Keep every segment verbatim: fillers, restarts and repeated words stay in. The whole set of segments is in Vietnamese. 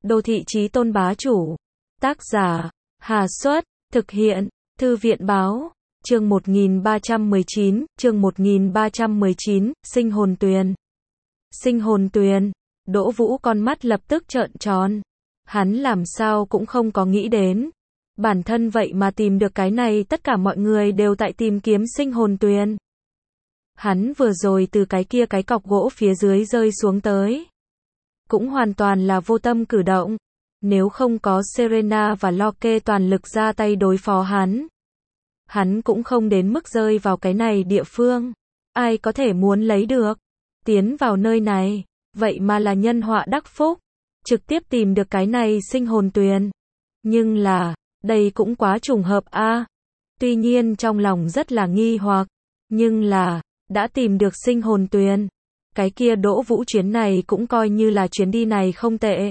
Đô thị chí tôn bá chủ. Tác giả, Hà Xuất, thực hiện, Thư viện Báo, chương một nghìn ba trăm mười chín, chương một nghìn ba trăm mười chín, Sinh hồn tuyền. Sinh hồn tuyền, Đỗ Vũ con mắt lập tức trợn tròn. Hắn làm sao cũng không có nghĩ đến. Bản thân vậy mà tìm được cái này, tất cả mọi người đều tại tìm kiếm sinh hồn tuyền. Hắn vừa rồi từ cái kia cái cọc gỗ phía dưới rơi xuống tới. Cũng hoàn toàn là vô tâm cử động. Nếu không có Serena và Locke toàn lực ra tay đối phó hắn, hắn cũng không đến mức rơi vào cái này địa phương. Ai có thể muốn lấy được, tiến vào nơi này, vậy mà là nhân họa đắc phúc, trực tiếp tìm được cái này sinh hồn tuyền. Nhưng là, đây cũng quá trùng hợp a. À. Tuy nhiên trong lòng rất là nghi hoặc, nhưng là, đã tìm được sinh hồn tuyền. Cái kia Đỗ Vũ chuyến này cũng coi như là chuyến đi này không tệ.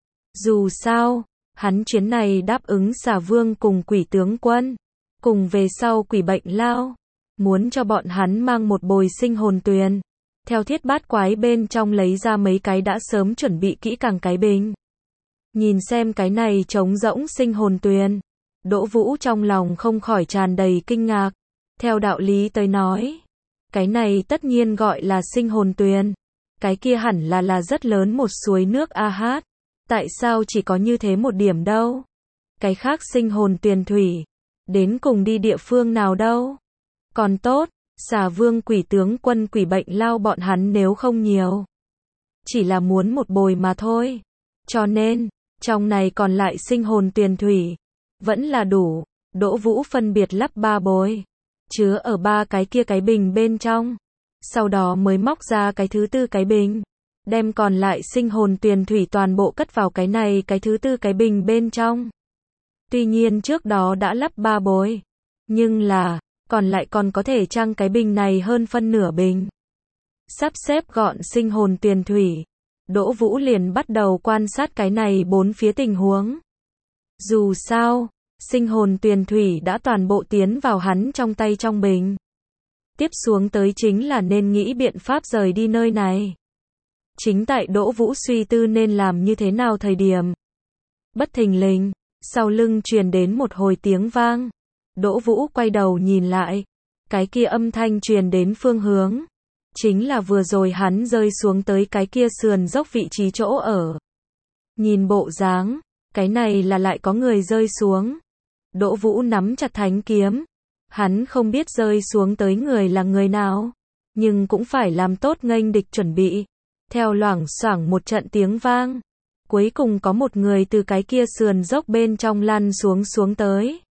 Dù sao, hắn chuyến này đáp ứng Xà Vương cùng Quỷ tướng quân, cùng về sau Quỷ bệnh lao, muốn cho bọn hắn mang một bồi sinh hồn tuyền. Theo thiết bát quái bên trong lấy ra mấy cái đã sớm chuẩn bị kỹ càng cái bình. Nhìn xem cái này trống rỗng sinh hồn tuyền, Đỗ Vũ trong lòng không khỏi tràn đầy kinh ngạc. Theo đạo lý tới nói, cái này tất nhiên gọi là sinh hồn tuyền. Cái kia hẳn là là rất lớn một suối nước a hát. Tại sao chỉ có như thế một điểm đâu? Cái khác sinh hồn tuyền thủy, đến cùng đi địa phương nào đâu? Còn tốt, Xà Vương Quỷ tướng quân Quỷ bệnh lao bọn hắn nếu không nhiều, chỉ là muốn một bồi mà thôi. Cho nên, trong này còn lại sinh hồn tuyền thủy, vẫn là đủ. Đỗ Vũ phân biệt lắp ba bồi, chứa ở ba cái kia cái bình bên trong. Sau đó mới móc ra cái thứ tư cái bình, đem còn lại sinh hồn tuyền thủy toàn bộ cất vào cái này cái thứ tư cái bình bên trong. Tuy nhiên trước đó đã lắp ba bồi, nhưng là, còn lại còn có thể trang cái bình này hơn phân nửa bình. Sắp xếp gọn sinh hồn tuyền thủy, Đỗ Vũ liền bắt đầu quan sát cái này bốn phía tình huống. Dù sao, sinh hồn tuyền thủy đã toàn bộ tiến vào hắn trong tay trong bình. Tiếp xuống tới chính là nên nghĩ biện pháp rời đi nơi này. Chính tại Đỗ Vũ suy tư nên làm như thế nào thời điểm, bất thình lình, sau lưng truyền đến một hồi tiếng vang. Đỗ Vũ quay đầu nhìn lại, cái kia âm thanh truyền đến phương hướng, chính là vừa rồi hắn rơi xuống tới cái kia sườn dốc vị trí chỗ ở. Nhìn bộ dáng, cái này là lại có người rơi xuống. Đỗ Vũ nắm chặt thánh kiếm, hắn không biết rơi xuống tới người là người nào, nhưng cũng phải làm tốt nghênh địch chuẩn bị. Theo loảng xoảng một trận tiếng vang, cuối cùng có một người từ cái kia sườn dốc bên trong lăn xuống xuống tới.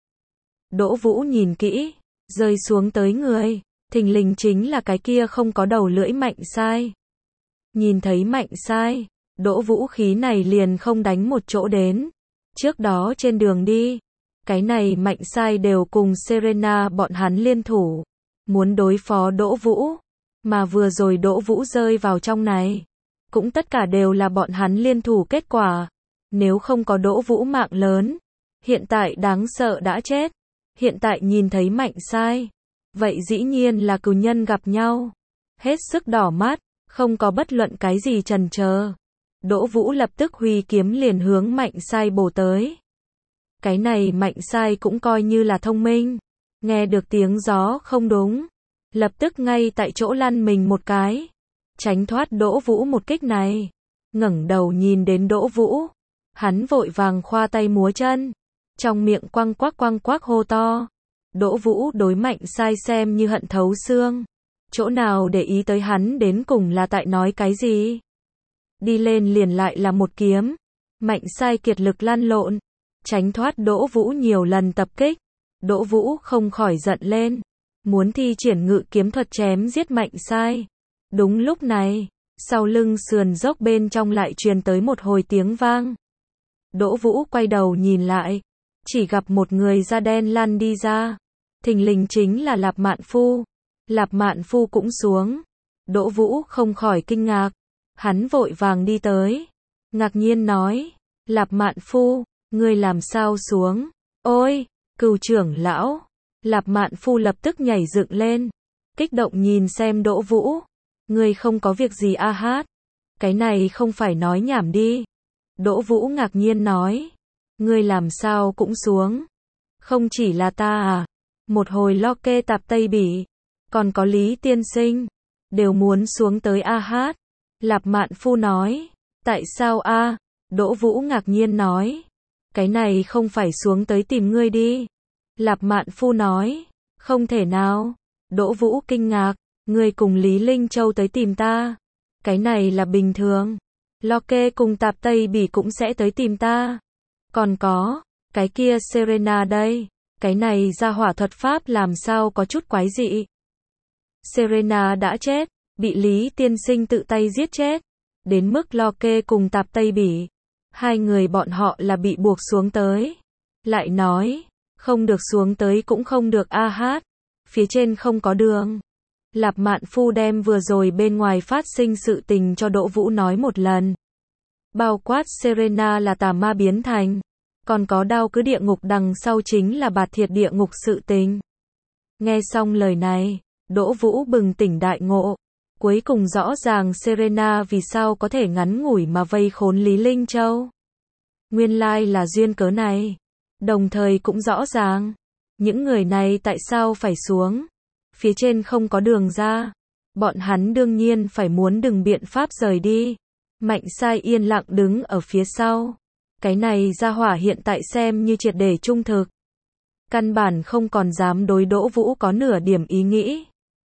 Đỗ Vũ nhìn kỹ, rơi xuống tới người, thình lình chính là cái kia không có đầu lưỡi Mạnh Sai. Nhìn thấy Mạnh Sai, Đỗ Vũ khí này liền không đánh một chỗ đến. Trước đó trên đường đi, cái này Mạnh Sai đều cùng Serena bọn hắn liên thủ, muốn đối phó Đỗ Vũ. Mà vừa rồi Đỗ Vũ rơi vào trong này, cũng tất cả đều là bọn hắn liên thủ kết quả. Nếu không có Đỗ Vũ mạng lớn, hiện tại đáng sợ đã chết. Hiện tại nhìn thấy Mạnh Sai, vậy dĩ nhiên là cừu nhân gặp nhau. Hết sức đỏ mắt, không có bất luận cái gì chần chờ. Đỗ Vũ lập tức huy kiếm liền hướng Mạnh Sai bổ tới. Cái này Mạnh Sai cũng coi như là thông minh, nghe được tiếng gió không đúng, lập tức ngay tại chỗ lăn mình một cái, tránh thoát Đỗ Vũ một kích này. Ngẩng đầu nhìn đến Đỗ Vũ, hắn vội vàng khoa tay múa chân, trong miệng quăng quắc quăng quắc hô to. Đỗ Vũ đối Mạnh Sai xem như hận thấu xương, chỗ nào để ý tới hắn đến cùng là tại nói cái gì. Đi lên liền lại là một kiếm, Mạnh Sai kiệt lực lăn lộn, tránh thoát Đỗ Vũ nhiều lần tập kích. Đỗ Vũ không khỏi giận lên, muốn thi triển ngự kiếm thuật chém giết Mạnh Sai. Đúng lúc này, sau lưng sườn dốc bên trong lại truyền tới một hồi tiếng vang. Đỗ Vũ quay đầu nhìn lại, chỉ gặp một người da đen lăn đi ra. Thình lình chính là Lạp Mạn Phu. Lạp Mạn Phu cũng xuống. Đỗ Vũ không khỏi kinh ngạc, hắn vội vàng đi tới, ngạc nhiên nói, Lạp Mạn Phu, ngươi làm sao xuống? Ôi, Cừu trưởng lão. Lạp Mạn Phu lập tức nhảy dựng lên, kích động nhìn xem Đỗ Vũ. Ngươi không có việc gì a hát? Cái này không phải nói nhảm đi. Đỗ Vũ ngạc nhiên nói. Ngươi làm sao cũng xuống. Không chỉ là ta à. Một hồi lo kê tạp Tây Bỉ. Còn có Lý tiên sinh. Đều muốn xuống tới a hát. Lạp Mạn Phu nói. Tại sao a? Đỗ Vũ ngạc nhiên nói. Cái này không phải xuống tới tìm ngươi đi. Lạp Mạn Phu nói. Không thể nào. Đỗ Vũ kinh ngạc. Ngươi cùng Lý Linh Châu tới tìm ta. Cái này là bình thường. Lo kê cùng tạp Tây Bỉ cũng sẽ tới tìm ta. Còn có, cái kia Serena đây. Cái này ra hỏa thuật pháp làm sao có chút quái dị. Serena đã chết, bị Lý tiên sinh tự tay giết chết. Đến mức lo kê cùng tạp Tây Bỉ. Hai người bọn họ là bị buộc xuống tới. Lại nói, không được xuống tới cũng không được a hát. Phía trên không có đường. Lạp Mạn Phu đem vừa rồi bên ngoài phát sinh sự tình cho Đỗ Vũ nói một lần. Bao quát Serena là tà ma biến thành. Còn có đao cứ địa ngục đằng sau chính là bạt thiệt địa ngục sự tình. Nghe xong lời này, Đỗ Vũ bừng tỉnh đại ngộ. Cuối cùng rõ ràng Serena vì sao có thể ngắn ngủi mà vây khốn Lý Linh Châu. Nguyên lai là duyên cớ này. Đồng thời cũng rõ ràng, những người này tại sao phải xuống. Phía trên không có đường ra. Bọn hắn đương nhiên phải muốn đừng biện pháp rời đi. Mạnh Sai yên lặng đứng ở phía sau. Cái này ra hỏa hiện tại xem như triệt để trung thực. Căn bản không còn dám đối Đỗ Vũ có nửa điểm ý nghĩ.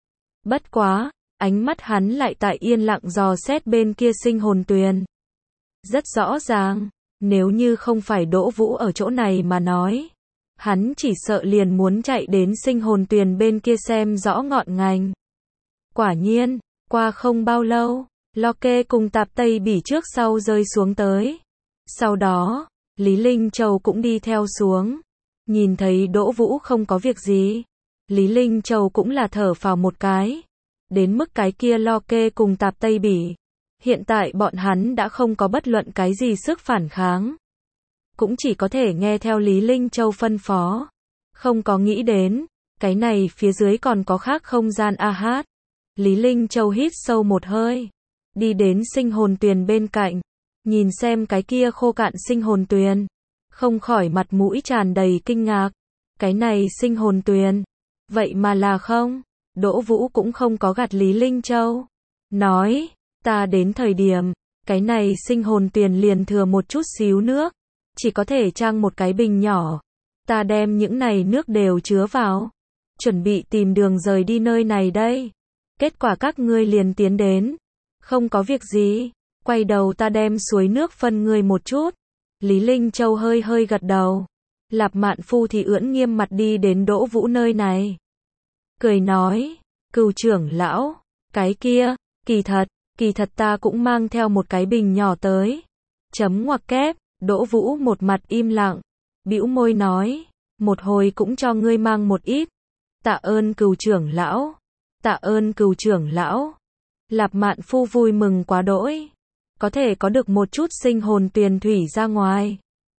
Bất quá, ánh mắt hắn lại tại yên lặng dò xét bên kia Sinh Hồn Tuyền. Rất rõ ràng, nếu như không phải Đỗ Vũ ở chỗ này mà nói, hắn chỉ sợ liền muốn chạy đến Sinh Hồn Tuyền bên kia xem rõ ngọn ngành. Quả nhiên, qua không bao lâu, lo kê cùng tạp Tây Bỉ trước sau rơi xuống tới. Sau đó, Lý Linh Châu cũng đi theo xuống. Nhìn thấy Đỗ Vũ không có việc gì, Lý Linh Châu cũng là thở phào một cái. Đến mức cái kia lo kê cùng tạp Tây Bỉ. Hiện tại bọn hắn đã không có bất luận cái gì sức phản kháng. Cũng chỉ có thể nghe theo Lý Linh Châu phân phó. Không có nghĩ đến, cái này phía dưới còn có khác không gian a hát. Lý Linh Châu hít sâu một hơi. Đi đến Sinh Hồn Tuyền bên cạnh. Nhìn xem cái kia khô cạn Sinh Hồn Tuyền. Không khỏi mặt mũi tràn đầy kinh ngạc. Cái này Sinh Hồn Tuyền. Vậy mà là không. Đỗ Vũ cũng không có gạt Lý Linh Châu. Nói, ta đến thời điểm, cái này Sinh Hồn Tuyền liền thừa một chút xíu nước. Chỉ có thể trang một cái bình nhỏ. Ta đem những này nước đều chứa vào. Chuẩn bị tìm đường rời đi nơi này đây. Kết quả các ngươi liền tiến đến. Không có việc gì. Quay đầu ta đem suối nước phân ngươi một chút. Lý Linh Châu hơi hơi gật đầu. Lạp Mạn Phu thì ưỡn nghiêm mặt đi đến Đỗ Vũ nơi này. Cười nói, Cửu trưởng lão, cái kia, kỳ thật, kỳ thật ta cũng mang theo một cái bình nhỏ tới. Chấm ngoặc kép, Đỗ Vũ một mặt im lặng, bĩu môi nói, một hồi cũng cho ngươi mang một ít. Tạ ơn Cửu trưởng lão, tạ ơn Cửu trưởng lão. Lạp Mạn Phu vui mừng quá đỗi, có thể có được một chút Sinh Hồn Tuyền thủy ra ngoài.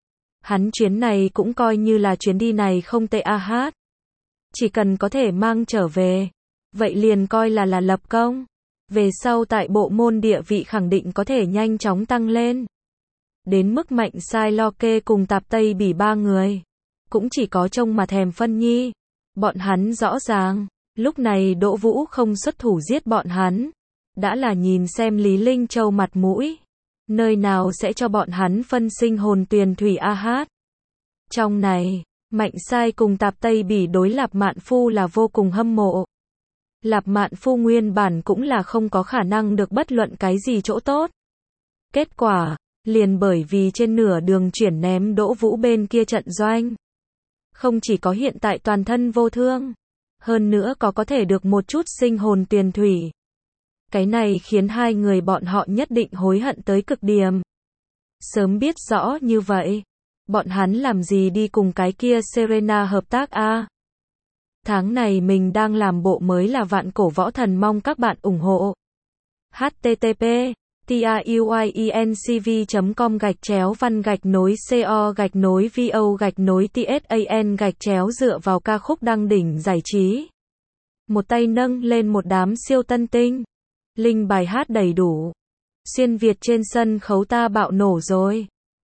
Hắn chuyến này cũng coi như là chuyến đi này không tệ a hát. Chỉ cần có thể mang trở về, vậy liền coi là là lập công. Về sau tại bộ môn địa vị khẳng định có thể nhanh chóng tăng lên. Đến mức Mạnh Sai lo kê cùng tạp Tây Bỉ ba người. Cũng chỉ có trông mà thèm phân nhi. Bọn hắn rõ ràng, lúc này Đỗ Vũ không xuất thủ giết bọn hắn. Đã là nhìn xem Lý Linh Châu mặt mũi. Nơi nào sẽ cho bọn hắn phân Sinh Hồn Tuyền thủy a hát. Trong này, Mạnh Sai cùng tạp Tây Bỉ đối Lạp Mạn Phu là vô cùng hâm mộ. Lạp Mạn Phu nguyên bản cũng là không có khả năng được bất luận cái gì chỗ tốt. Kết quả, liền bởi vì trên nửa đường chuyển ném Đỗ Vũ bên kia trận doanh. Không chỉ có hiện tại toàn thân vô thương, hơn nữa có có thể được một chút Sinh Hồn Tuyền thủy. Cái này khiến hai người bọn họ nhất định hối hận tới cực điểm. Sớm biết rõ như vậy, bọn hắn làm gì đi cùng cái kia Serena hợp tác a? À? Tháng này mình đang làm bộ mới là Vạn Cổ Võ Thần, mong các bạn ủng hộ. h t t p truyencv chấm com gạch chéo văn gạch nối co gạch nối vo gạch nối tsan gạch chéo dựa vào ca khúc đăng đỉnh giải trí. Một tay nâng lên một đám siêu tân tinh. Linh bài hát đầy đủ. Xuyên Việt trên sân khấu ta bạo nổ rồi.